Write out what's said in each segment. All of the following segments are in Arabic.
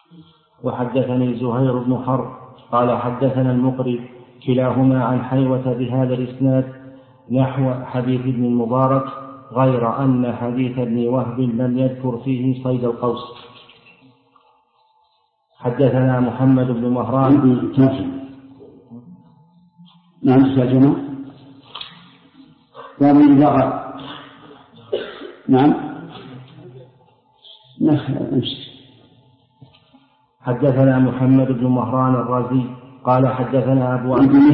وحدثني زهير بن حرب قال حدثنا المقري كلاهما عن حيوة بهذا الإسناد نحو حديث ابن المبارك غير أن حديث ابن وهب لم يذكر فيه صيد القوس. حدثنا محمد بن مهران. نعم سجنه ومن ضغط. نعم حدثنا محمد بن مهران الرازي قال حدثنا أبو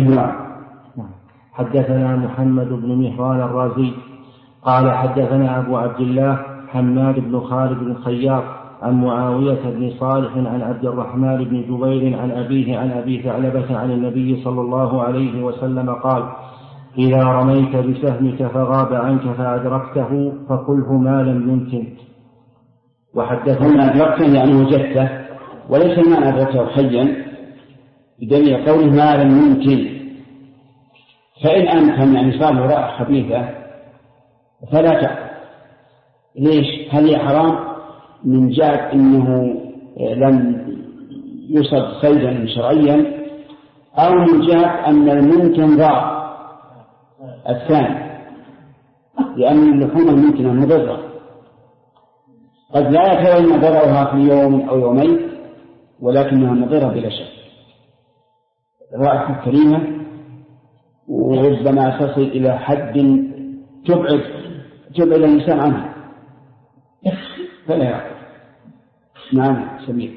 محمد بن مهران الرازي قال حدثنا أبو عبد الله حماد بن خالد الخياط عن معاوية بن صالح عن عبد الرحمن بن جبير عن أبيه عن أبي ثعلبة عن النبي صلى الله عليه وسلم قال إذا رميت بسهمك فغاب عنك فأدركته فقله ما لم يمكن. وحدثنا أدركته يعني وجدته، وليس ما أدركته حيا بدليل قوله ما لم يمكن. فإن أمكن يعني صار رأى خبيثة فلا تأكل. ليش؟ هل هي حرام من جهة أنه لم يصد صيدا شرعيا، أو من جهة أن الممكن ضار الثاني، لأن اللحوم الممكنة مضرة قد لا يتبين ضررها في يوم أو يومين، ولكنها مضرة بلا شك. رائحة كريمة وربما تصل إلى حد تبعد الإنسان عنها فلا يأكل. نعم سمير.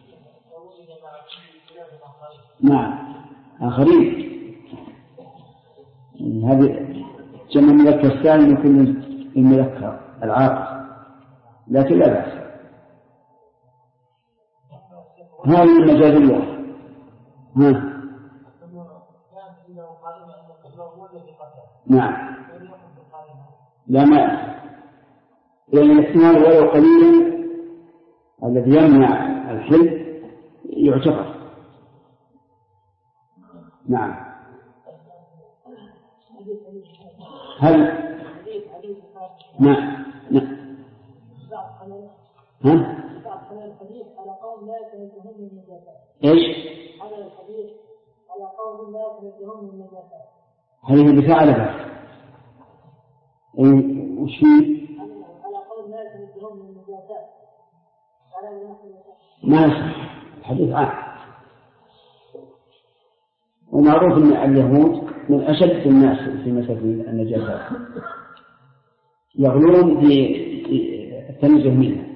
نعم آخرين هذه جمع مذكر الثاني يكون المذكر العاقل، لكن لا بأس. هذه المجاز اللغة. نعم لا ماء، لأن الاحتمال ولو قليلا الذي يمنع الحل يعتبر. نعم هل نعم ايش هذه بفعل وش فيه ما يصح الحديث عام. ومعروف أن اليهود من أشد الناس في مسألة النجاسات، يغلون في التنزه منها.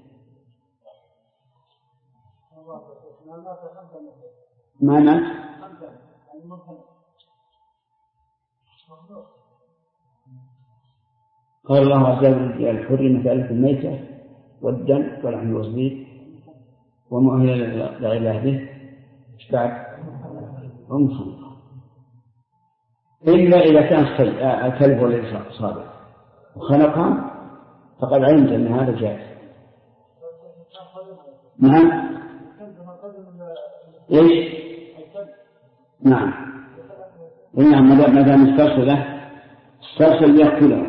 ما مات قال الله عز وجل الحر مسألة الميتة والدم ولحم الوزبيط وما أهل لغير به بعد أنفر، إلا إذا كان الكلب وليس صادق وخنقها فقد علمت أن هذا جائز. نعم إيش نعم ما دام استرسل يأكله.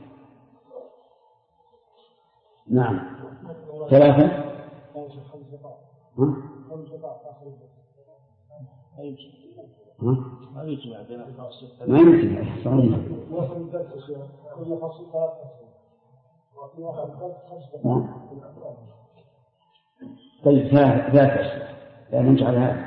نعم ثلاثة ما يجمع بين الخاص ما يمكن صحيح. طيب ثلاثة لا نجعل هذا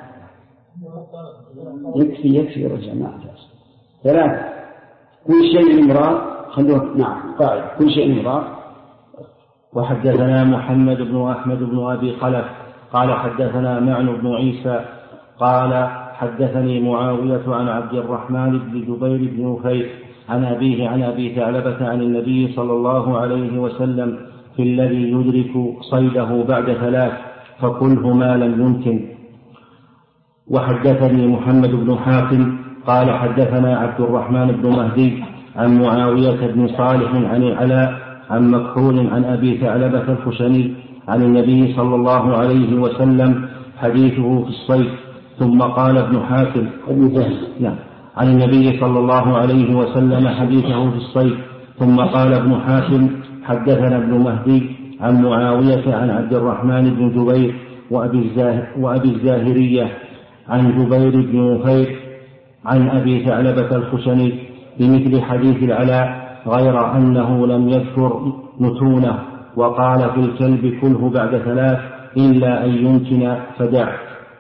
يكفي رجع ما ثلاثة كل شيء مراد خلوه. نعم قاعد كل شيء مراد. وحدثنا محمد بن أحمد بن أبي خلف قال حدثنا معن بن عيسى قال حدثني معاوية عن عبد الرحمن بن جبير بن نفيل عن أبيه عن أبي ثعلبة عن النبي صلى الله عليه وسلم في الذي يدرك صيده بعد 3 فكله ما لم يمكن. وحدثني محمد بن حاتم قال حدثنا عبد الرحمن بن مهدي عن معاوية بن صالح عن العلاء عن مكحول عن أبي ثعلبة الخشني عن النبي صلى الله عليه وسلم حديثه في الصيد. ثم قال ابن حاتم عن النبي صلى الله عليه وسلم حديثه في الصيد. ثم قال ابن حاتم حدثنا ابن مهدي عن معاوية عن عبد الرحمن بن جبير وأبي الزاهرية عن جبير بن نفير عن أبي ثعلبة الخشني بمثل حديث العلاء غير أنه لم يذكر نتونه، وقال في الكلب كله بعد 3 إلا أن يمكن فدع.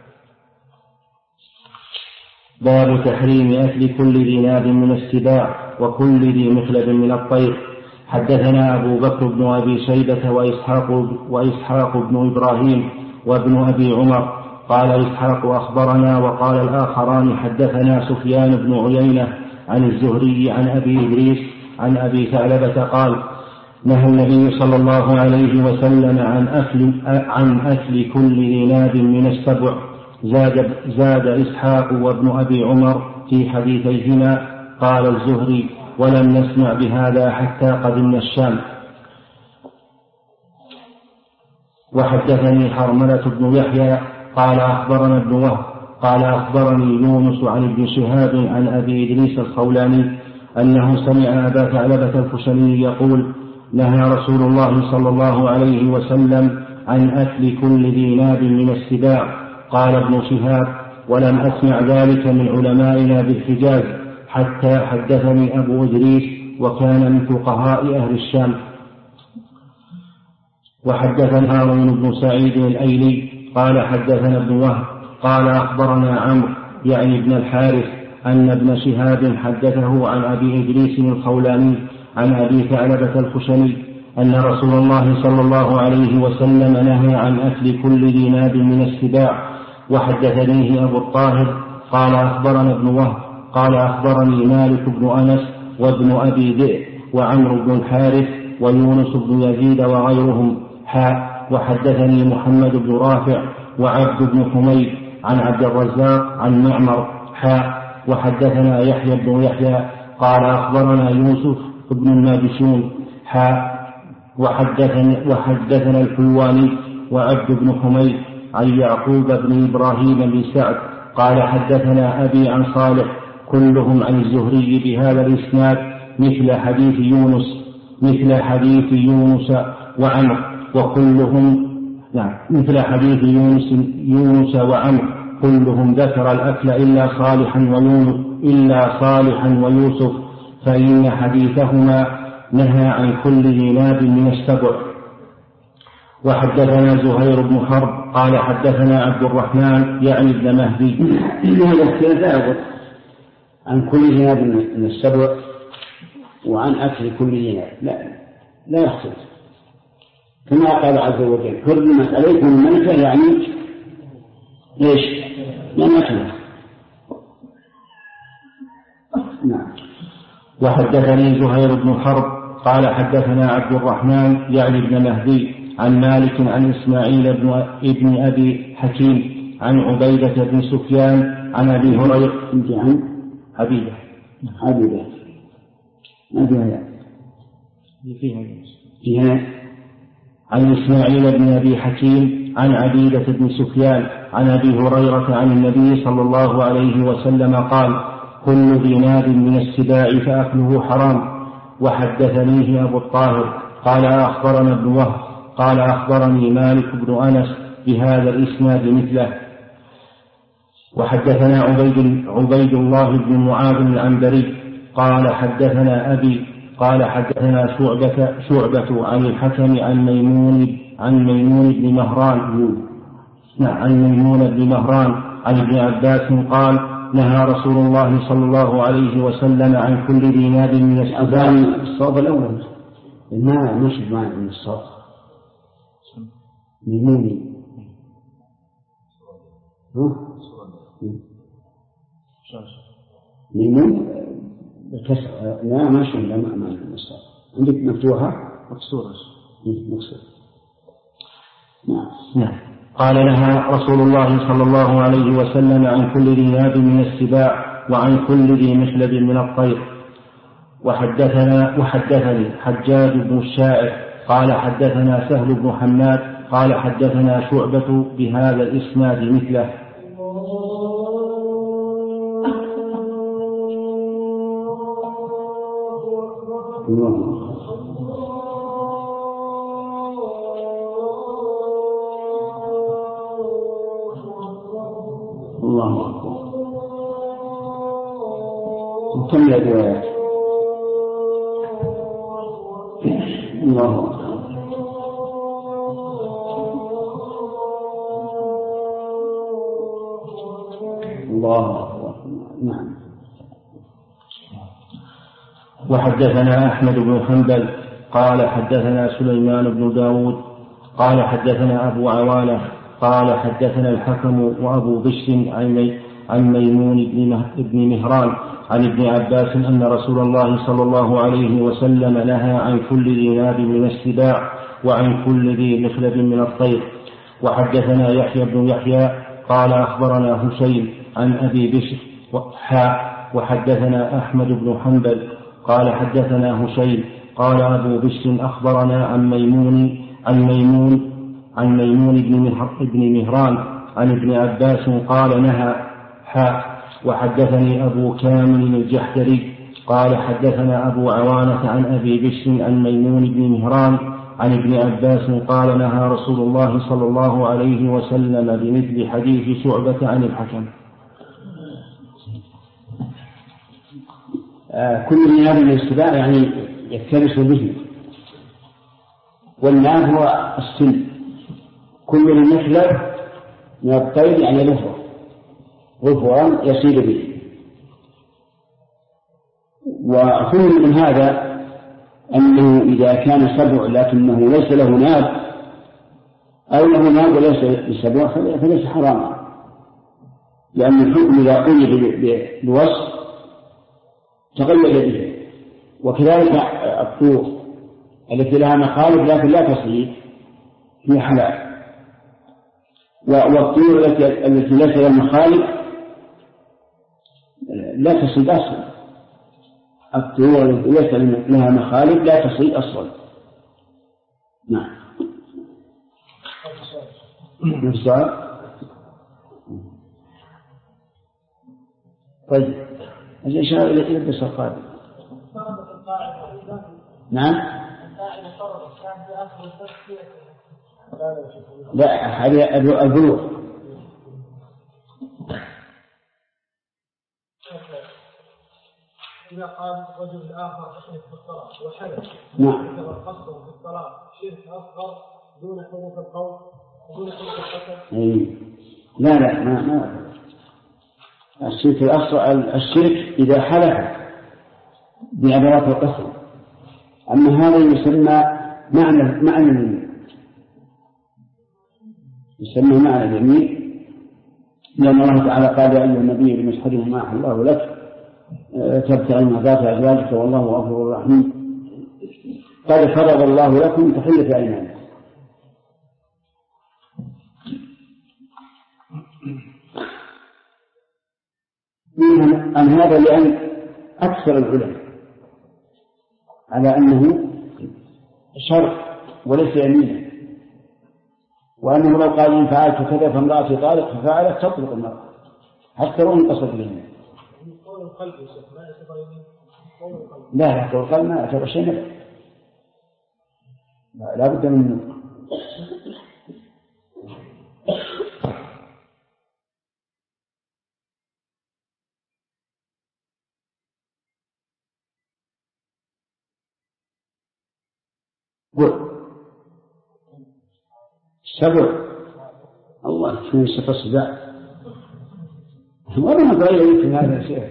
باب تحريم أكل كل ذي ناب من السباع وكل ذي مخلب من الطير. حدثنا أبو بكر بن أبي شيبة وإسحاق بن إبراهيم وابن أبي عمر. قال إسحاق أخبرنا، وقال الآخران حدثنا سفيان بن عيينة عن الزهري عن أبي إدريس عن أبي ثعلبة قال نهى النبي صلى الله عليه وسلم عن أكل كل ذي ناب من السبع. زاد إسحاق وابن أبي عمر في حديثيهما. قال الزهري ولم نسمع بهذا حتى قدمنا الشام. وحدثني حرملة بن يحيى قال أخبرنا ابن وهب قال أخبرني يونس عن ابن شهاب عن أبي إدريس الخولاني أنه سمع أبا ثعلبة الخشني يقول نهى رسول الله صلى الله عليه وسلم عن أكل كل ذي ناب من السباع. قال ابن شهاب ولم أسمع ذلك من علمائنا بالحجاز حتى حدثني أبو إدريس وكان من فقهاء أهل الشام. وحدثنا هارون بن سعيد الأيلي قال حدثنا ابن وهب قال أخبرنا عمرو يعني ابن الحارث أن ابن شهاب حدثه عن أبي إدريس الخولاني عن أبي ثعلبة الخشني أن رسول الله صلى الله عليه وسلم نهى عن أكل كل ذي ناب من السباع. وحدثنيه أبو الطاهر قال أخبرنا ابن وهب قال أخبرني مالك بن أنس وابن أبي ذئب وعمرو بن الحارث ويونس بن يزيد وغيرهم وحدثني محمد بن رافع وعبد بن حميد عن عبد الرزاق عن معمر وحدثنا يحيى بن يحيى قال أخبرنا يوسف بن النابشون وحدثنا الحلواني وعبد بن حميد عن يعقوب بن إبراهيم بن سعد قال حدثنا أبي عن صالح كلهم عن الزهري بهذا الإسناد مثل حديث يونس وعمر وكلهم مثل حديث يونس وعمر كلهم ذكر الأكل إلا صالحا ويوسف فإن حديثهما نهى عن كل ذي ناب من السبع. وحدثنا زهير بن حرب قال حدثنا عبد الرحمن يعني ابن مهدي هذا اختلاف عن كل ذي ناب من السبع وعن أكل كل ذي ناب لا يختلف كما قال عز وجل حرمت عليكم الميتة يعني ليش؟ لم أكله. نعم. وحدثني زهير بن حرب قال حدثنا عبد الرحمن يعني ابن مهدي عن مالك عن إسماعيل ابن أبي حكيم عن عبيدة بن سفيان عن أبي هريرة عن عبيدة ما فيها عن إسماعيل بن أبي حكيم عن عبيدة بن سفيان عن أبي هريرة عن النبي صلى الله عليه وسلم قال كل ذي ناب من السباع فأكله حرام. وحدثنيه أبو الطاهر قال أخبرنا ابن وهب قال أخبرني مالك بن أنس بهذا الإسناد مثله. وحدثنا عبيد الله بن معاذ العنبري قال حدثنا أبي قال حدثنا شعبة عن الحكم عن ميمون بن مهران عن ابن عباس قال نهى رسول الله صلى الله عليه وسلم عن كل ذي ناب من الأذان الصواب الأول ما نشد معي من الصواب ميموني ميمون بالكسر لا ما شو لا ما الصواب عندك مفتوحة مكسورة. نعم. قال نهى رسول الله صلى الله عليه وسلم عن كل ذي ناب من السباع وعن كل ذي مخلب من الطير. وحدثني حجاج بن الشاعر قال حدثنا سهل بن حماد قال حدثنا شعبة بهذا الإسناد مثله. الله أكبر. وكم الروايات؟ الله أكبر. الله أكبر. نعم. وحدثنا أحمد بن حنبل قال حدثنا سليمان بن داود قال حدثنا أبو عوانة قال حدثنا الحكم وأبو بشر عن ميمون بن مهران عن ابن عباس أن رسول الله صلى الله عليه وسلم نهى عن كل ذي ناب من السباع وعن كل ذي مخلب من الطير. وحدثنا يحيى بن يحيى قال أخبرنا هشيم عن أبي بشر وحدثنا أحمد بن حنبل قال حدثنا هشيم قال أبو بشر أخبرنا عن ميمون بن مهران عن ابن عباس قال نهى وحدثني أبو كامل الجحدري قال حدثنا أبو عوانة عن أبي بشر عن ميمون بن مهران عن ابن عباس قال نهى رسول الله صلى الله عليه وسلم بمثل حديث شعبة عن الحكم. كل ناب من السباع يعني يفترس به، والناب هو السن. كل المخلب من الطير يعني غفرا يصير به. وفهم من هذا أنه إذا كان سبع لكنه ليس له ناب أو له ناب وليس بسبع فليس حراما، لأن الحكم إذا قيد بوصف تغير به. وكذلك الطيور التي لها مخالب لكن لا تصيد في حلال، والطيور التي ليس لها مخالب لا تصيد أصلا. الطيور التي ليس لها مخالب لا تصيد أصلا. نعم. السؤال. طيب الإشارة إلى يلبس القادم. نعم. لا هذه البلوغ. إذا قال رجل الآخر أحلف بالصلاة وحلف ذكر القصر في الصلاة شرك أصغر دون حروف القول دون حروف القسم. لا ما الشرك الأصغر. الشرك إذا حلف بأدوات القسم، أما هذا يسمى معنى اليمين، يسمى معنى اليمين، لأن الله تعالى قال يا أيها النبي لم تحرم ما أحل الله لك تبتغي مرضات أزواجك والله غفور رحيم قد فرض الله لكم تحلة أيمانكم. عن هذا لأن أكثر العلماء على أنه شرط وليس يمينا، وأنه لو قال إن فعلت كذا فامرأتي طالق ففعلت تطلق المرأة حتى لو انقصد اليمين. لا قول القلب ما يعتبر شيء، لا بد منه. سبع الله شو يصف الصداع وما غير يمكن هذا الشيء.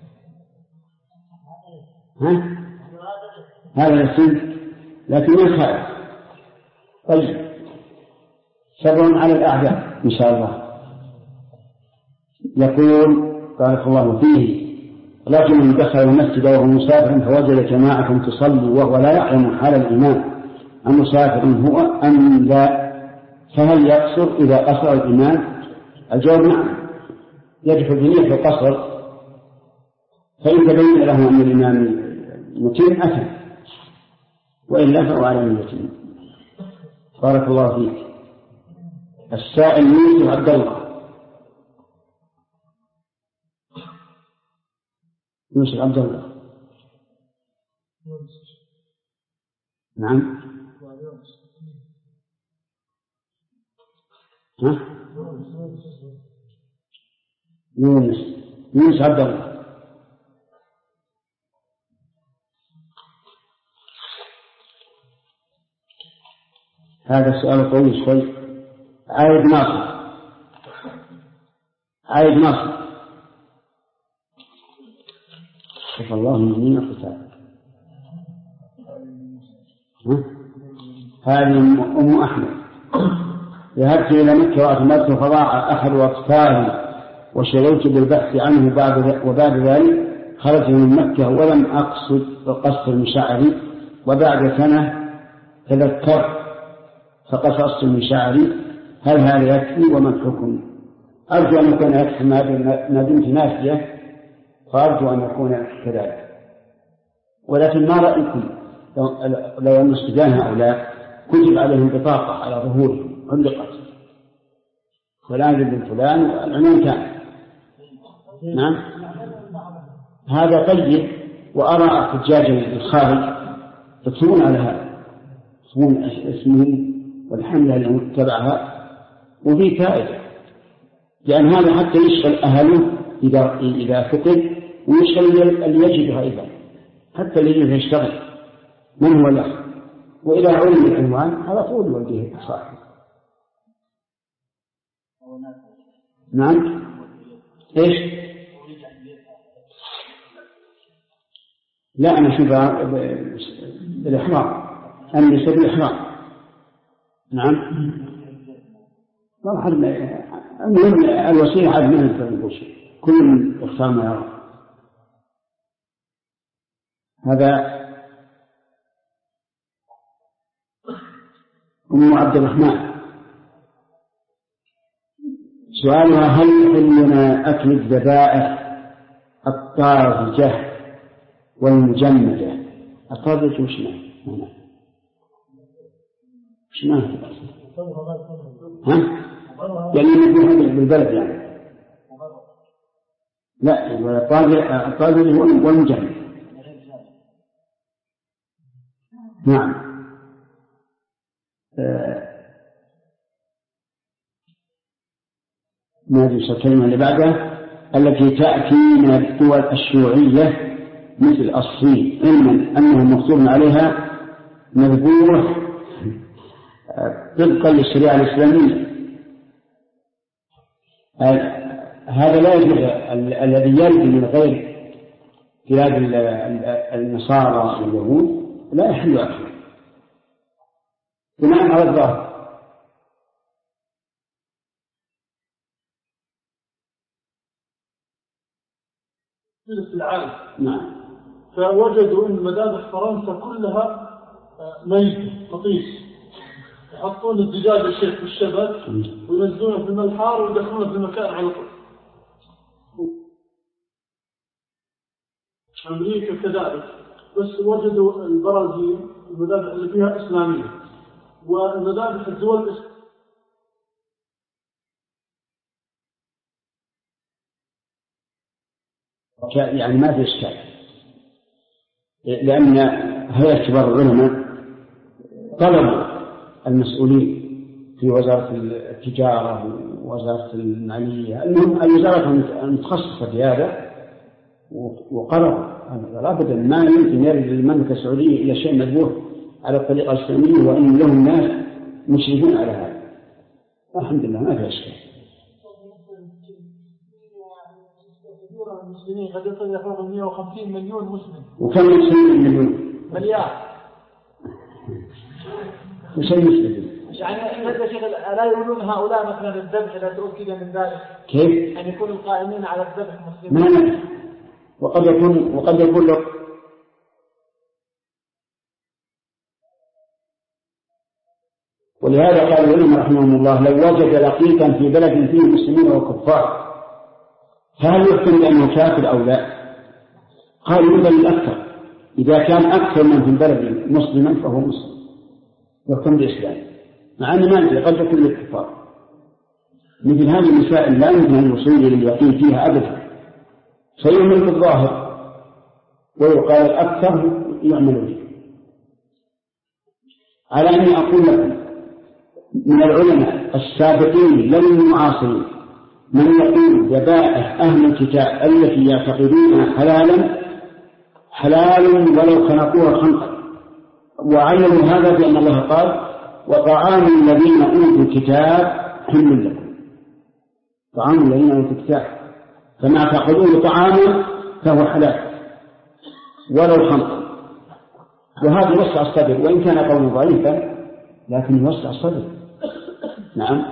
هذا السن لكن يخالف. طيب سبع على الأعداء إن شاء الله. يقول بارك الله فيه لكن من دخل المسجد وهو مسافر فوجد جماعة تصلي وهو لا يعلم حال الإمام المسافر هو أم لا، فهل يقصر إذا قصر الإمام؟ الجواب نعم، يدخل بنية القصر، فإن تبين له أن الإمام متم أتم، وإلا فهو على المتم. بارك الله فيك. السائل يوسف عبد الله. يوسف عبد الله. نعم. يونس عبد الله. هذا السؤال طويل شوي. عايد ناصر شوف الله من القتال. هذه أم أحمد. ذهبت إلى مكة وأتمرت فضاع أحد أطفالي وشغلت بالبحث عنه وبعد ذلك خرجت من مكة ولم أقصد قص من شعري، وبعد سنة تذكرت فقصصت من شعري، هل هذا يكفي وما الحكم؟ أرجو أن يكون يكفي ما دمت ناسية، فأرجو أن يكون كذلك. ولكن ما رأيكم لو أن الصبيان هؤلاء كتب عليهم بطاقة على ظهورهم علقت فلان بن فلان العنوان كان؟ نعم هذا طيب. وأرى حجاج الخارج يكتبون على هذا، يكتبون اسمهم والحملة اللي تبعها، وفي فائدة، لأن هذا حتى يشغل أهله إذا فقد، ويشغل اللي يجده أيضا، حتى اللي يجده يشتغل من هو الأخ، وإذا علم العنوان على طول يوديه صاحبه. نعم إيش؟ لا أنا شبه بالإحرام، أنا ليس بالإحرام. نعم المهم الوسيلة عاد من الفرنبوش، كل يختار ما يرى. هذا أم عبد الرحمن سؤالها: هل يحلنا أكل الذبائح الطازجة والمجمدة؟ الطازجة وش معنى؟ ها؟ يعني نحن بالبلد يعني. لا الطازجة والمجمد. نعم. ما هذه الكلمة اللي بعدها التي تأتي من الدول الشيوعية مثل الصين، علما أنه مقصود عليها مذبوح طبقا للشريعة الإسلامية. هذا لا يجوز. الذي يرد من غير بلاد النصارى واليهود لا يحل أكله بناء على الظاهر. في العالم نعم. فوجدوا أن مذابح فرنسا كلها ميتة تطيش، يحطون الدجاج الشيخ في الشبك وينزلونه في الملحار ويدخلونه في المكان على طول. أمريكا كذلك، بس وجدوا البرازيل المذابح اللي فيها إسلامية، والمذابح الدول الإسلامية يعني ما في إشكال، لأن هيئة كبار العلماء طلبوا المسؤولين في وزارة التجارة ووزارة المالية، المهم الوزارة المتخصصة في هذا، وقرروا أبدا ما يمكن يرد للمملكة السعودية إلى شيء مذبوح على الطريقة الإسلامية، وإن لهم ناس مشرفون على هذا. الحمد لله ما في إشكال. المسلمين قد يصل يفوق 150 مليون مسلم. وكم مسلم؟ مليار. وشيء مسلم يعني هذا شيء لا يقولون هؤلاء مثلا الذبح لا تؤكد من ذلك. كيف؟ أن يكونوا القائمين على الذبح مسلمين. ما نعرف. وقد يكون له. ولهذا قال العلماء رحمهم الله: لو وجد لقيطا في بلد فيه مسلمين وكفار فهل يحكم بأنه كافر أو لا؟ قالوا يبقى الأكثر، إذا كان أكثر من في البلد مسلما فهو مسلم يحكم بالإسلام، مع أن ما ندري قد يكون للكفار. مثل هذه المسائل لا يمكن أن يوصل لليقين فيها أبدا، فيعمل بالظاهر ويقال الأكثر يعمل به. على أني أقول لكم من العلماء السابقين لم المعاصرين من يقول ذبائح أهل الكتاب التي يعتقدونها حلال ولو خلقوها خنقا، وعلموا هذا بأن الله قال وطعام الذين أوتوا الكتاب حل لكم. طعام الذين أوتوا الكتاب، فما تعقدون طعاما فهو حلال ولو خنقا. وهذا يوسع الصدر، وإن كان قولا ضعيفا لكن يوسع الصدر. نعم.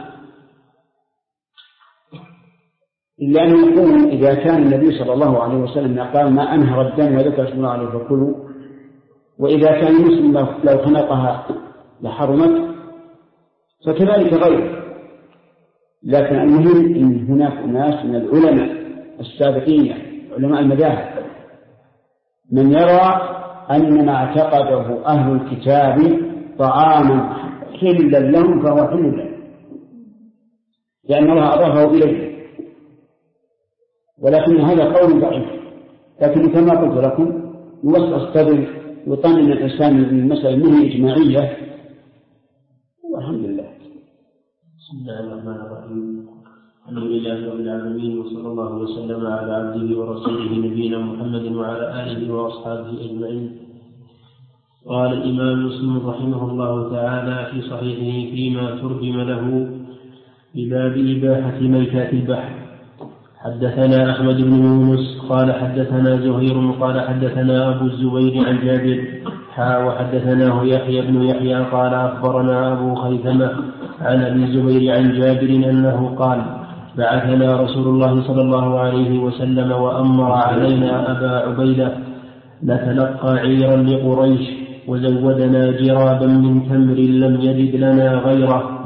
إلا أن يكون إذا كان النبي صلى الله عليه وسلم قال ما أنهر الدم وذكر اسم الله عليه فكلوا، وإذا كان المسلم لو خنقها لحرمت، فكذلك غيره. لكن المهم أن هناك ناس من العلماء السابقين علماء المذاهب من يرى أن ما اعتقده أهل الكتاب طعاما حلا لهم فهو حل لهم، لأن الله أضافه إليه. ولكن هذا قول ضعيف، لكن كما قلت لكم يوسع الصدر، يطمن الإنسان من المسألة منه إجماعية، والحمد لله. بسم الله الرحمن الرحيم. الحمد لله رب العالمين، وصلى الله وسلم على عبده ورسوله نبينا محمد وعلى آله وأصحابه أجمعين. قال الإمام مسلم رحمه الله تعالى في صحيحه فيما ترجم له بباب إباحة ميتات البحر: حدثنا أحمد بن يونس قال حدثنا زهير قال حدثنا أبو الزبير عن جابر وحدثناه يحيى بن يحيى قال أخبرنا أبو خيثمة عن أبي الزبير عن جابر أنه قال: بعثنا رسول الله صلى الله عليه وسلم وأمر علينا أبا عبيدة نتلقى عيرا لقريش، وزودنا جرابا من تمر لم يجد لنا غيره،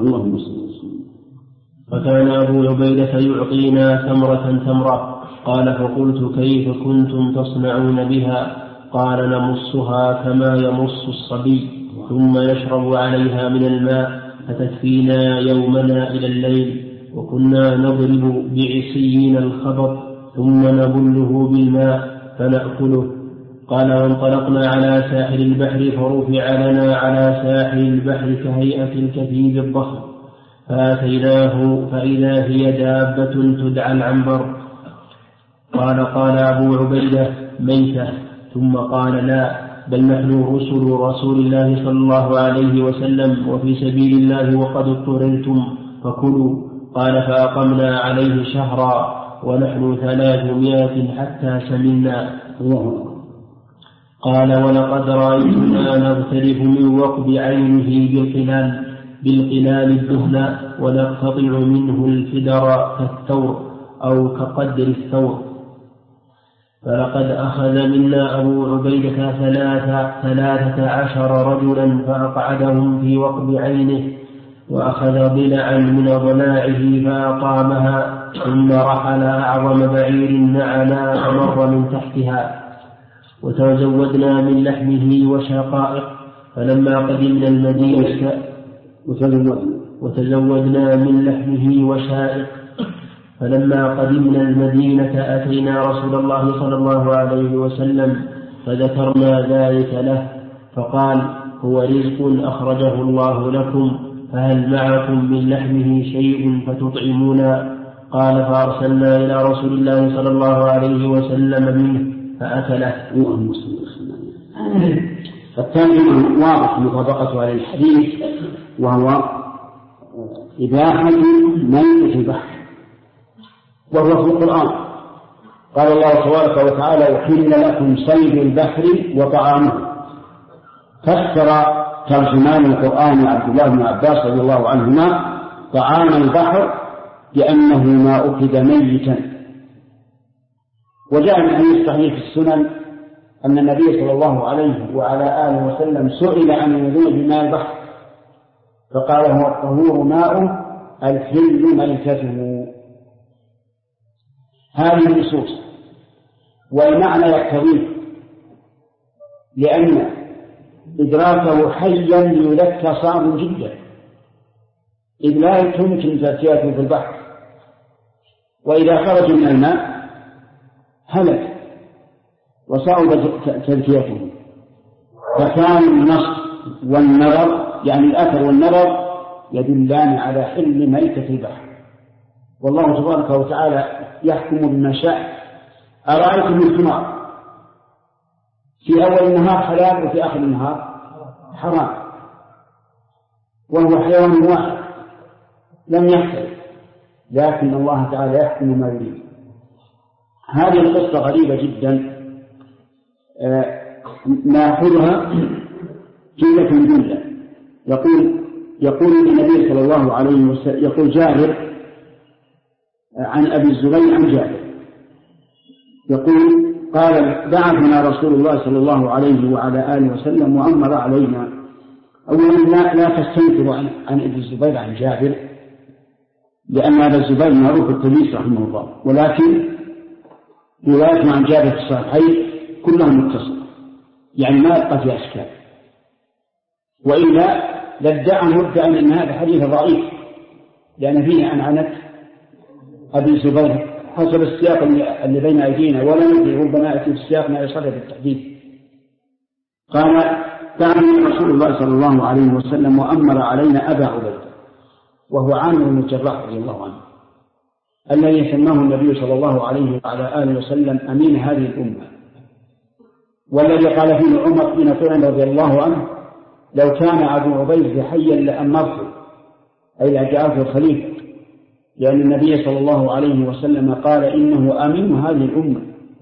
فكان أبو عبيدة يعطينا تمرة. قال: فقلت: كيف كنتم تصنعون بها؟ قال: نمصها كما يمص الصبي، ثم يشرب عليها من الماء فتكفينا يومنا إلى الليل، وكنا نضرب بعصينا الخبط ثم نبله بالماء فنأكله. قال: وانطلقنا على ساحل البحر فرفع لنا على ساحل البحر كهيئة الكثيب الضخم، فأتيناه فإذا هي دابة تدعى العنبر. قال أبو عبيدة: ميتة. ثم قال: لا، بل نحن رسول الله صلى الله عليه وسلم وفي سبيل الله وقد اضطررتم فكلوا. قال: فأقمنا عليه شهرا ونحن 300 حتى سمنا. قال: ولقد رأيتنا نغترف من وقب عينه بالقلال الدهن ونقتطع منه الفدر كالثور أو كقدر الثور. فلقد أخذ منا أبو عبيدة 13 رجلا فأقعدهم في وقب عينه، وأخذ ضلعا من ضلاعه فأقامها، ثم رحل أعظم بعير معنا فمر من تحتها، وتزودنا من لحمه وشقائق. فلما قدمنا المدينة وتزودنا من لحمه وشائق. فلما قدمنا المدينة أتينا رسول الله صلى الله عليه وسلم فذكرنا ذلك له، فقال: هو رزق أخرجه الله لكم، فهل معكم من لحمه شيء فتطعمونا؟ قال: فأرسلنا إلى رسول الله صلى الله عليه وسلم منه فأكله. فالترجمة واضح مطابقته على الحديث، وهو إباحة ميتة البحر، وهو في القرآن. قال الله تبارك وتعالى: وحل لكم صيد البحر وطعامه. فسر ترجمان القرآن عبد الله بن عباس رضي الله عنهما طعام البحر بأنه ما أكل ميتا. وجاء من حديث الصحيح في السنن أن النبي صلى الله عليه وعلى آله وسلم سئل عن الوضوء بماء البحر فقال: هو الطهور ماء الحل ميتته. هذه النصوص والمعنى يقتضيه، لأن إدراكه حيا ليذكى صعب جدا، إذ لا يمكن تأتيته في البحر، وإذا خرج من الماء هلك وصعب تزكيته. فكان النص والنظر، يعني الأثر والنظر، يدلان على حل ميتة البحر. والله تبارك وتعالى يحكم بما شاء. أرأيتم الحمار في أول النهار حلال وفي آخر النهار حرام، وهو حيوان واحد لم يحتل، لكن الله تعالى يحكم ما يريد. هذه القصة غريبة جدا، نأخذها جملة جملة. يقول النبي صلى الله عليه وسلم، يقول جابر عن أبي الزبير عن جابر يقول قال بعثنا رسول الله صلى الله عليه وعلى آله وسلم وأمر علينا. أولا لا تستنكروا عن أبي الزبير عن جابر، لأن أبا الزبير معروف التدليس رحمه الله، ولكن رواية عن جابر في الصحيحين كلها متصلة، يعني ما يبقى في أشكال، وإلا لادعى مدعي أن هذا حديث ضعيف، لأن فيه عنعنة أبي الزبير حسب السياق اللي بين أيدينا، ولا ندري ربما يأتي السياق ما يصل بالتحديد. قال بعثنا رسول الله صلى الله عليه وسلم وأمر علينا أبا عبيدة، وهو عامر بن الجراح رضي الله عنه، الذي سماه النبي صلى الله عليه وعلى آله وسلم أمين هذه الأمة، والذي قال فيه عمر بن طعم رضي الله عنه لو كان أبو عبيدة حيا لأمرته، أي لجعله الخليفة، لأن النبي صلى الله عليه وسلم قال إنه أمين هذه الأمة،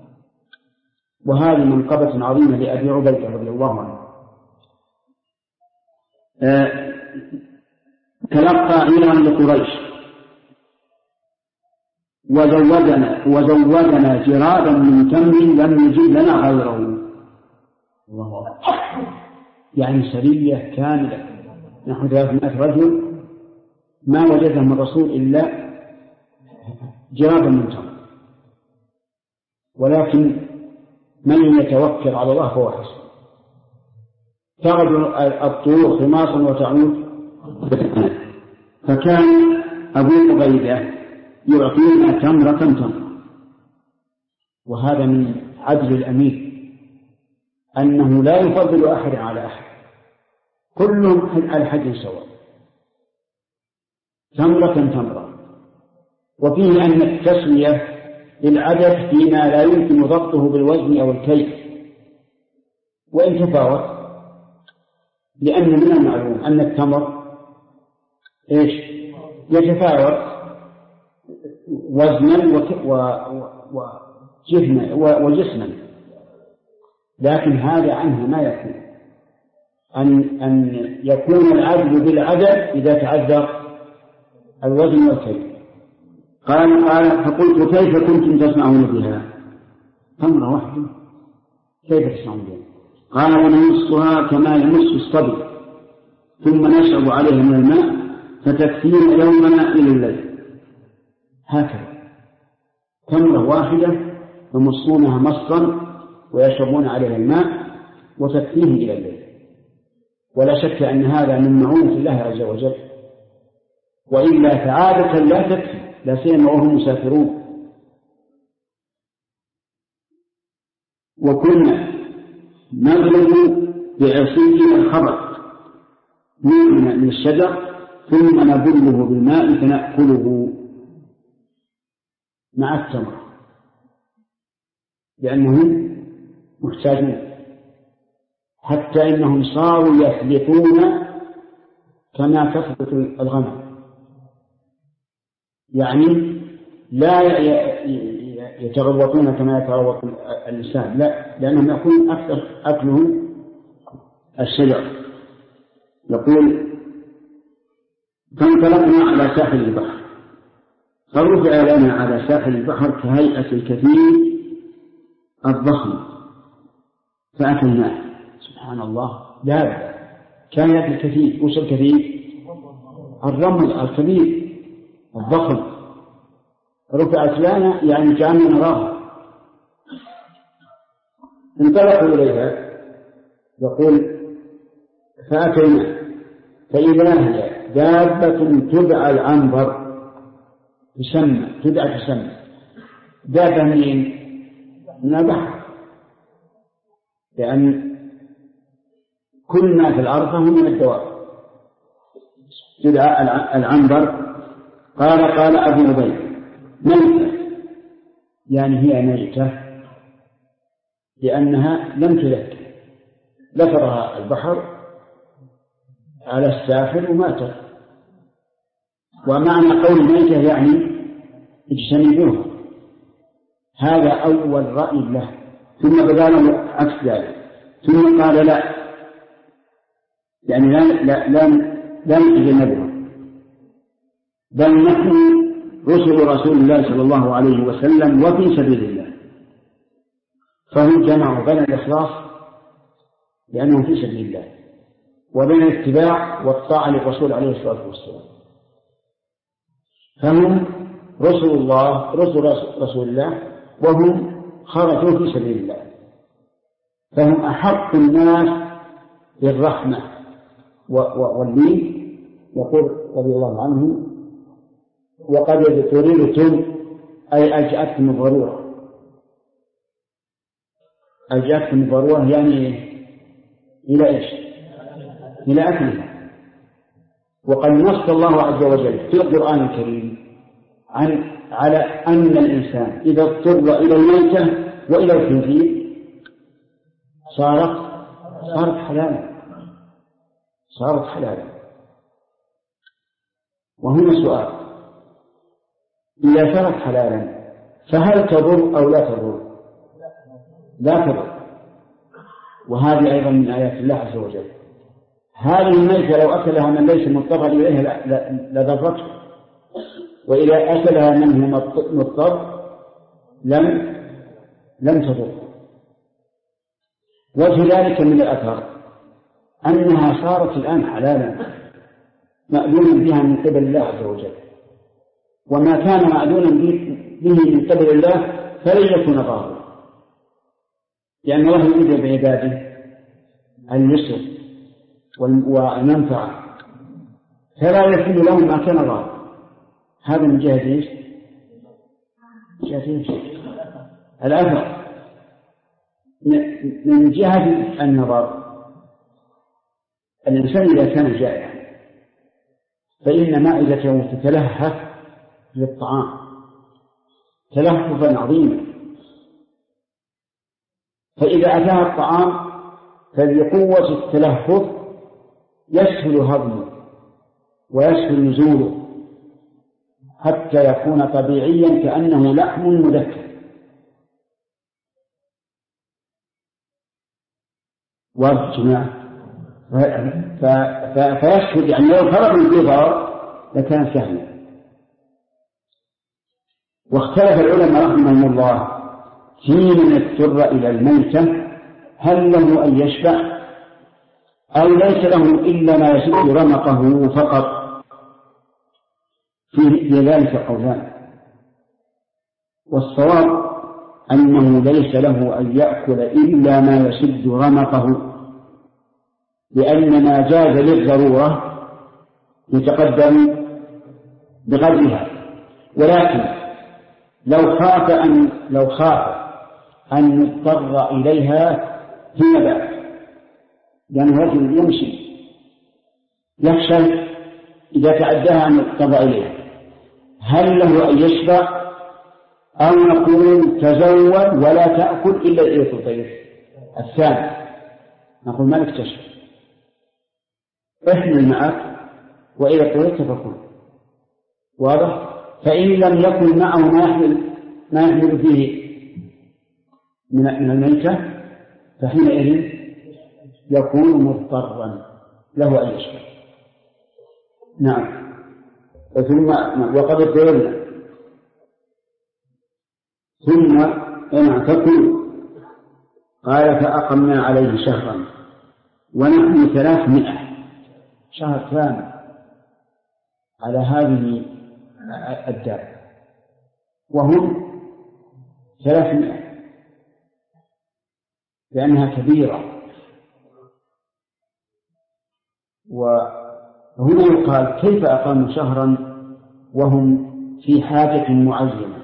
وهذه منقبة عظيمة لأبي عبيدة رضي الله عنه. تلقى عيرا لقريش وزودنا جرابا من تمر لم يجد لنا غيره. الله أكبر، يعني سرية كاملة نحو 300 رجل ما وجدهم الرسول إلا جرابا من تمر، ولكن من يتوكل على الله فهو حسن. تغدو الطيور خماصا وتعود، فكان أبو عبيدة يعطينا تمرة، وهذا من عدل الأمير أنه لا يفضل أحد على أحد، كلهم على حد سواء، تمرة. وفيه أن التسوية للعدد فيما لا يمكن ضبطه بالوزن أو الكيل وإن تفاوت، لأن من المعلوم أن التمر يتفاوت وزنا وجسما، لكن هذا عنه ما يكون أن يكون العدل بالعدد إذا تعذر الوزن والكيل. قال فقلت كيف كنتم تصنعون بها؟ تمرة واحدة كيف تصنعون بها؟ قال ونمصها كما يمص الصبي ثم نشرب عليها من الماء فتكفينا يومنا إلى الليل. هكذا تمرة واحدة يمصونها مصا ويشربون عليها الماء وتكفيهم إلى الليل. ولا شك أن هذا من معونة الله عز وجل، وإلا فعادة لا تكفي، لا سيما وهم مسافرون. وكنا نضرب بعصينا الخبط من الشجر ثم نبله بالماء فنأكله مع التمر، لأنهم محتاجون، حتى إنهم صاروا يفلتون كما تفلت الغنم، يعني لا يتغوطون كما يتغوط الإنسان، لا، لأنهم يكون أكثر أكلهم الشجر. يقول فانطلقنا على ساحل البحر فرفع لنا على ساحل البحر كهيئة الكثير الضخم فأكلناه. سبحان الله، لا كان يأكل الكثير. وش الكثير؟ الرمل الكبير الضخم، رفعت لنا يعني كأننا نراه. انطلقوا إليها، يقول فأتينا فإذا هي دابة تدعى العنبر تدعى. دابة من البحر، لأن كل ما في الأرض هم من الدواب. تدعى العنبر قال أبو عبيد ميتة، يعني هي ميتة لأنها لم تلك، لفظها البحر على الساحل وماتت. ومعنى قول ميتة يعني اجتنبوها. هذا أول رأي له، ثم بدا له عكس ذلك، ثم قال لا، يعني لا نتجنبها، بل نحن رسل رسول الله صلى الله عليه وسلم وفي سبيل الله. فهم جمعوا بين الإخلاص لأنهم في سبيل الله وبين الاتباع والطاعة للرسول عليه الصلاة والسلام. فهم رسل الله، رسول الله، وهم خرجوا في سبيل الله، فهم أحق الناس بالرحمة واللين. يقول رضي الله عنه: وقد اضطررتم، أي أجأتكم الضرورة. أجأتكم الضرورة يعني إلى إيش؟ إلى أكلها. وقد نص الله عز وجل في القرآن الكريم على أن الإنسان إذا اضطر إلى الميتة وإلى الخنزير صارت حلالا. وهنا سؤال: إذا صارت حلالا فهل تضر أو لا تضر؟ لا تضر. وهذه أيضا من آيات الله عز وجل. هذه الميتة لو أكلها من ليس مضطرا إليها لضرته، وإذا أكلها من هو مضطر لم تضر. وجه ذلك من الأثر أنها صارت الآن حلالا مأذونا بها من قبل الله عز وجل، وما كان مأذونا به من قبل الله فلن يكون ضارا، لأن الله يريد بعباده اليسر والمنفعة، فلا يكون لهم ما كان ضارا. هذا من جهة ايش؟ الأثر. من جهة النظر، الإنسان إذا كان جائعا فإن معدته تتلهف للطعام تلهفا عظيما، فإذا أتاها الطعام فبقوة التلهف يسهل هضمه ويسهل نزوله حتى يكون طبيعيا كأنه لحم مدكر. والجماعة فيسهل، يعني لو فرق الجبار لكان سهلا. واختلف العلماء رحمهم الله في من اضطر إلى الميتة هل له أن يشبع أو ليس له إلا ما يسد رمقه فقط. في ذلك قولان، والصواب أنه ليس له أن يأكل إلا ما يسد رمقه، لأن ما جاز للضرورة يتقدم بقدرها. ولكن لو خاف أن يضطر إليها فيما بعد، لأن رجل يمشي يخشى إذا تعداها أن يضطر إليها، هل له أن يشبع أو نقول تزود ولا تأكل إلا إلى الطير الثاني؟ نقول ما نكتشف، احمل معك وإلى الطير تفكر. واضح؟ فإن لم يكن معه ما يحمل فيه من الميتة فحينئذ يكون مضطرا له أن يشبع. نعم. وقد اضطررنا ثم تقول. قال فأقمنا عليه شهرا ونحن 300 شهر كامل على هذه الدار، وهم 300 لأنها كبيرة. وهنا يقال كيف أقاموا شهرا وهم في حاجة معينة؟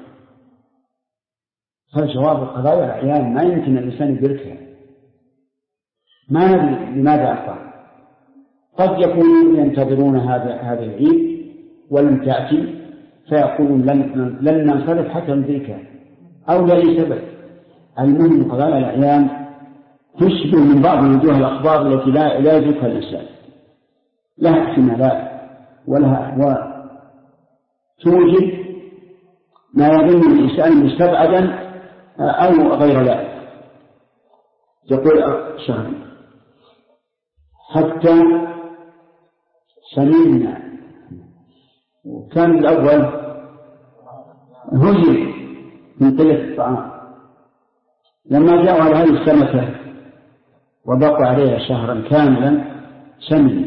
فالجواب القضايا الأعيان ما يمكن الإنسان يدركها، ما ندري لماذا أقام. قد يكونوا ينتظرون هذا العيد ولم تأتي فيقولون لن ننصرف حتى ندركها أو لأي سبب. المهم قضايا الأعيان تشبه من بعض وجوه الأخبار التي لا يدركها الإنسان، لها احتمالات ولها أحوال توجد ما يظن الإنسان مستبعدا أو غير ذلك. يقول شهر حتى سمعنا، وكان الأول هزل من قلة الطعام، لما جاءوا على هذه السمكة وبقوا عليها شهرا كاملا سمن.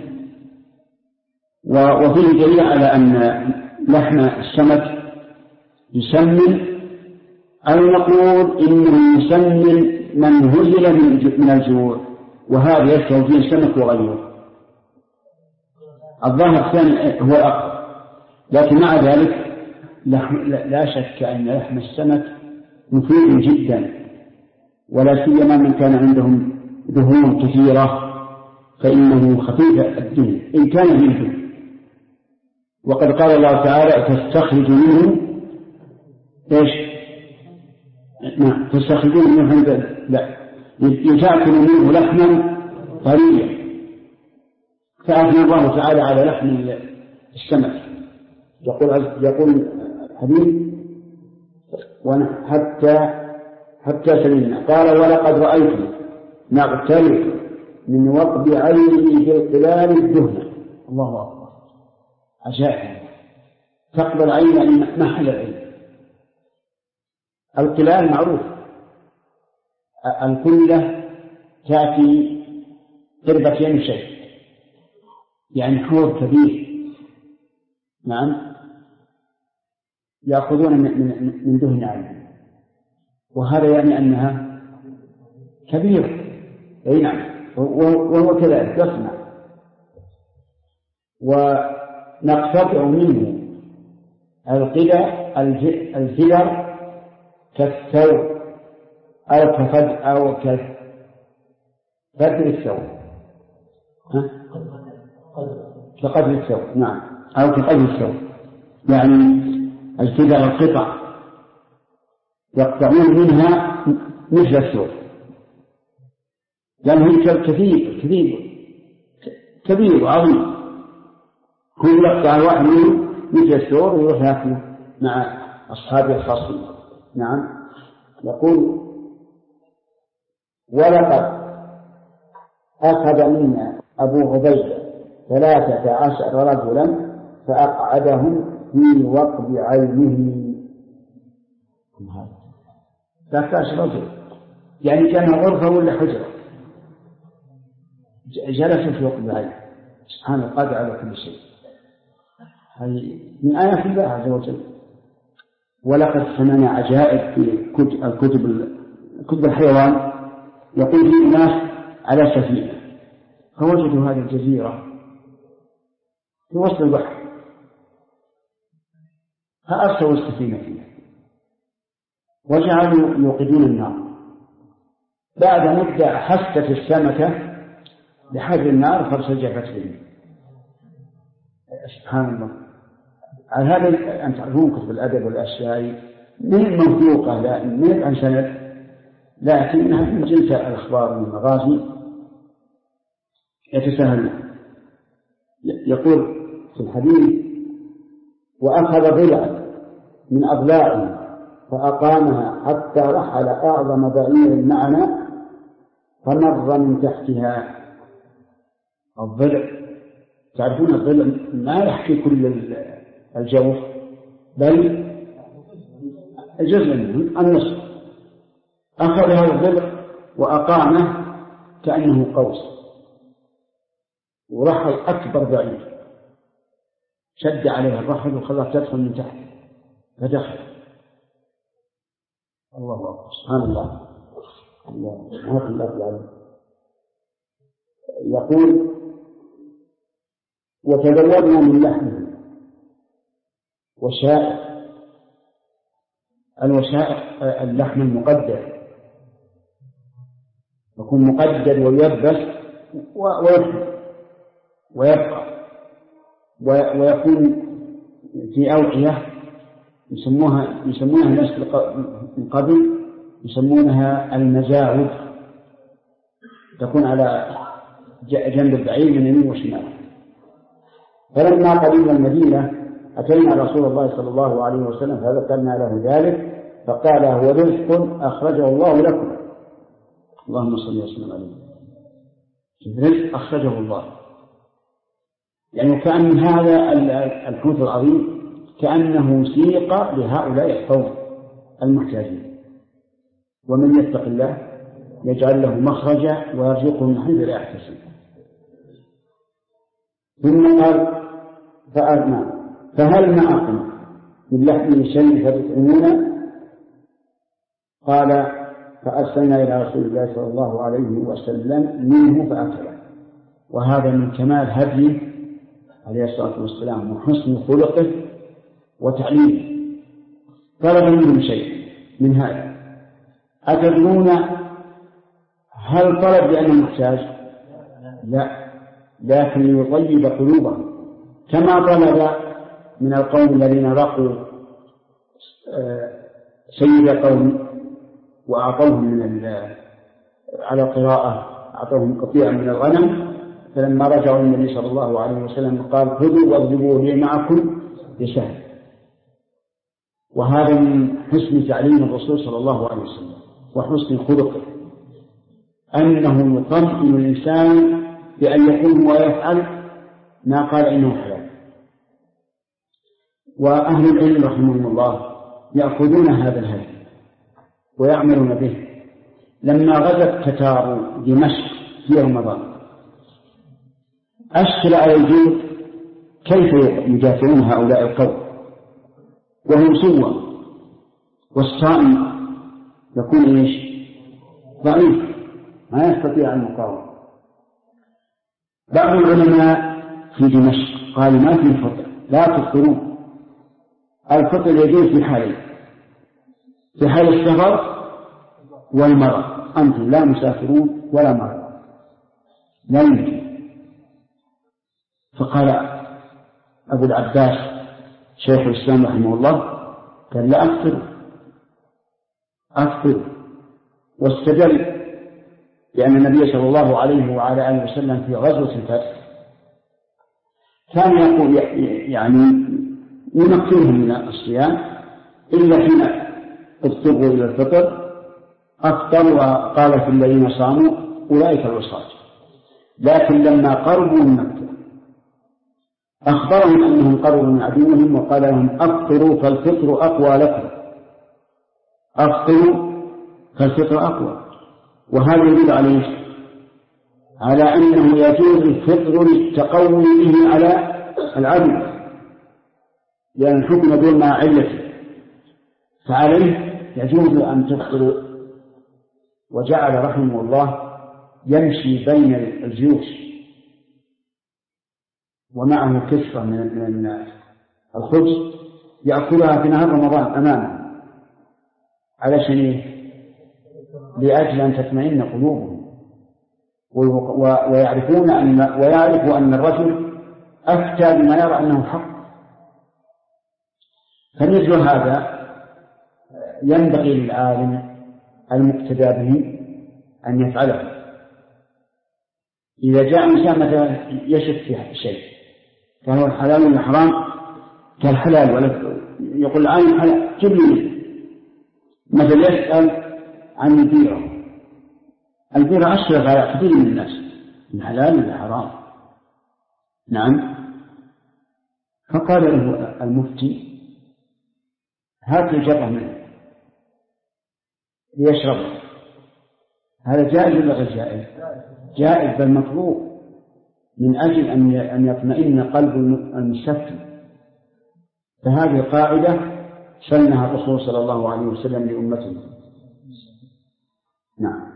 وفيه دليل على أن لحم السمك يسمن، أو نقول إنه يسمن من هزل من الجوع، وهذا يستوي فيه السمك وغيره. الظاهر الثاني هو الأقرب، لكن مع ذلك لا شك أن لحم السمك مفيد جدا، ولا سيما من كان عندهم دهون كثيرة فإنه خفيف الدهن إن كان فيه دهن. وقد قال الله تعالى تستخرج منه إيش؟ تستخرجون منه لا يتأكل منه لحما طريا، فأثنى الله تعالى على لحم السمك. يقول الحديث حتى سمعنا. قال ولقد رأيت نغترف من وقب عينه بالقلال الدهن. الله أكبر، عجائب. تقبل عين محل العين. القلال معروف، الكلة تأتي قربتين شيء، يعني حور كبير. نعم، يأخذون من دهن عين، وهذا يعني أنها كبيرة. أي نعم، وهو كذلك يصنع. ونقتطع منه الفلر كالثوب أو كفدر الثوب، كقدر الثوب. نعم، أو كقدر الثوب، يعني الفلر القطع يقطعون منها مثل الثوب، لأنه كبير وعظيم. كل يقطع واحد منه مثل الثوب ويروح يأكل مع أصحابه الخاصين. نعم. يقول ولقد أخذ منا أبو عبيدة 13 رجلا فأقعدهم في وقب عينه. 13 رجل، يعني كان غرفة ولا حجرة، جلسوا في وقب عينه. سبحان القادر على كل شيء. هذه من آيات الله عز وجل. ولقد سمعنا عجائب في كتب الحيوان. يقول في ناس على سفينة فوجدوا هذه الجزيرة في وسط البحر، فأرسلوا السفينة فيها وجعلوا يوقدون النار. بعد مدة حست السمكة بحر النار فارتجفت به. سبحان الله. على هذا أن تعرفون كتب الأدب والأشياء من موثوقة، لا من عن سند، لكنها من جنس الأخبار والمغازي يتساهلون. يقول في الحديث وأخذ ضلعا من أضلاعه فأقامها حتى رحل أعظم بعير معنا فمر من تحتها. الضلع تعرفون الضلع ما يحكي كل الجوف، بل جزء منه النصف. أخذ هذا الضلع وأقامه كأنه قوس، ورحل أكبر بعير، شد عليها الرحل وخلاها تدخل من تحت فدخل. الله أكبر، سبحان الله. يقول وتزودنا من لحمه وشائع. الوشائع اللحم المقدر، يكون مقدر ويبس ويبقى ويكون في أوعية يسمونها الناس من قبل يسمونها المزاود، تكون على جنب البعير من يمين وشمال. فلما قدمنا المدينة أتينا رسول الله صلى الله عليه وسلم فذكرنا له ذلك، فقال هو رزق أخرجه الله لكم. اللهم صل وسلم عليه. رزق أخرجه الله، يعني كأن هذا الحوت العظيم كأنه سيق لهؤلاء القوم المحتاجين. ومن يتق الله يجعل له مخرجا ويرزقه من حيث لا يحتسب. ثم قال فهل معكم من لحم شيء فتطعمون؟ قال فأرسلنا إلى رسول الله صلى الله عليه وسلم منه فأكله. وهذا من كمال هديه عليه الصلاة والسلام وحسن خلقه وتعليمه. طلب منهم شيء من هذا. أتدرون هل طلب لأنه محتاج؟ لا، لكن ليطيب قلوبهم، كما طلب من القوم الذين رقوا سيد قوم وأعطوهم على قراءة أعطوهم قطيعا من الغنم، فلما رجعوا النبي صلى الله عليه وسلم قال خذوا واضربوا لي معكم بسهم. وهذا من حسن تعليم الرسول صلى الله عليه وسلم وحسن خلقه، أنه يطمئن الإنسان بأن يقوم ويفعل ما قال إنه حلال. وأهل العلم رحمهم الله يأخذون هذا الهدي ويعملون به. لما غزت تتار دمشق في رمضان أشكل على الجند كيف يدافعون هؤلاء القوم وهم سوى، والصائم يكون إيش؟ ضعيف ما يستطيع المقاومة. بعض العلماء في دمشق قالوا ما في فطر، لا تفطرون. الفطر يجوز في حالين: في حال السفر والمرض. أنتم لا مسافرون ولا مرض، لا يمكن. فقال أبو العباس شيخ الإسلام رحمه الله قال لا أفطر. واستدل لأن النبي صلى الله عليه وعلى آله وسلم في غزوة الفتح كان يقول يعني يمكنهم من الصيام إلا حين اضطروا إلى الفطر أفطر، وقال في الذين صاموا أولئك العصاة. لكن لما قربوا من مكة أخبرهم أنهم قربوا من عدوهم وقال لهم أفطروا فالفطر أقوى لكم، أفطروا فالفطر أقوى. وهذا يدل على أنه يجوز الفطر للتقوي به على العدو، لأن الحكم يدور مع علته، فعليه يجوز أن تفطر. وجعل رحمه الله يمشي بين الجيوش ومعه كسرة من الخبز يأكلها في نهار رمضان أمامه على شيء لأجل أن تطمئن قلوبهم ويعرفوا أن الرجل أفتى بما يرى أنه حق. فمثل هذا ينبغي للعالم المقتدى به أن يفعله. إذا جاء إنسان مثلا يشك في شيء فهو الحلال ولا حرام كالحلال، ولا يقول العالم حلال جيب لي مثلا يسأل عن البيرة أشرف على كثير من الناس الحلال ولا حرام. نعم. فقال له المفتي هات لي جرة منه ليشربه. هذا جائز ولا غير جائز؟ جائز بل مطلوب من أجل أن يطمئن قلب المستفتي. فهذه قاعدة سنها الرسول صلى الله عليه وسلم لأمته. نعم.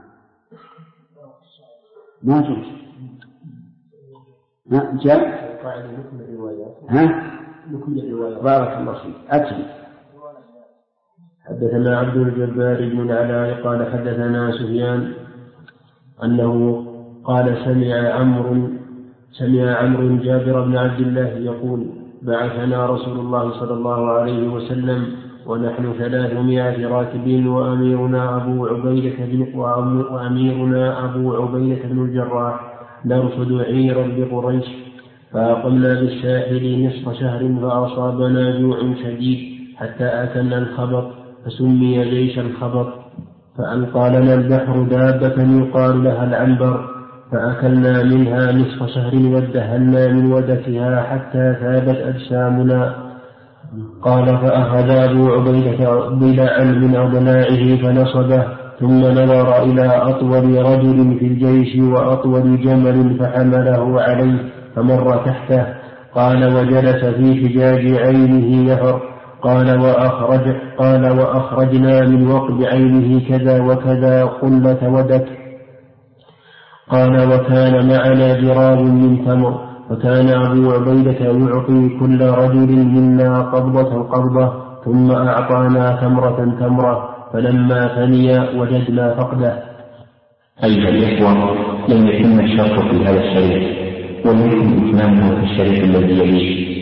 ما تجوز. جاء قاعدة لكل الروايات. لكل الروايات. بارك الله فيك. أتي. حدثنا عبد الجبار بن العلاء قال حدثنا سفيان أنه قال سمع عمرو جابر بن عبد الله يقول بعثنا رسول الله صلى الله عليه وسلم ونحن 300 راكب وأميرنا أبو عبيدة بن الجراح نرصد عيرا لقريش، فأقمنا بالساحل نصف شهر فأصابنا جوع شديد حتى أكلنا الخبط فسمي جيش الخبط. فألقى لنا البحر دابة يقال لها العنبر، فأكلنا منها نصف شهر وادهنا من ودكها حتى ثابت أجسامنا. قال فأخذ أبو عبيدة ضلعا من أضلاعه فنصبه، ثم نظر إلى أطول رجل في الجيش وأطول جمل فحمله عليه فمر تحته. قال وجلس في حجاج عينه نهر. قال وأخرجنا من وقب عينه كذا وكذا قلة ودك. قال وكان معنا جراب من تمر، وكان أبو عبيدة يعطي كل رجل منا قبضة ثم أعطانا تمرة فلما فني وجدنا فقده. أيها الإخوة، لم يتم الشرط في هذا الشريط، ولكن إتمامه في الشريط الذي يليه.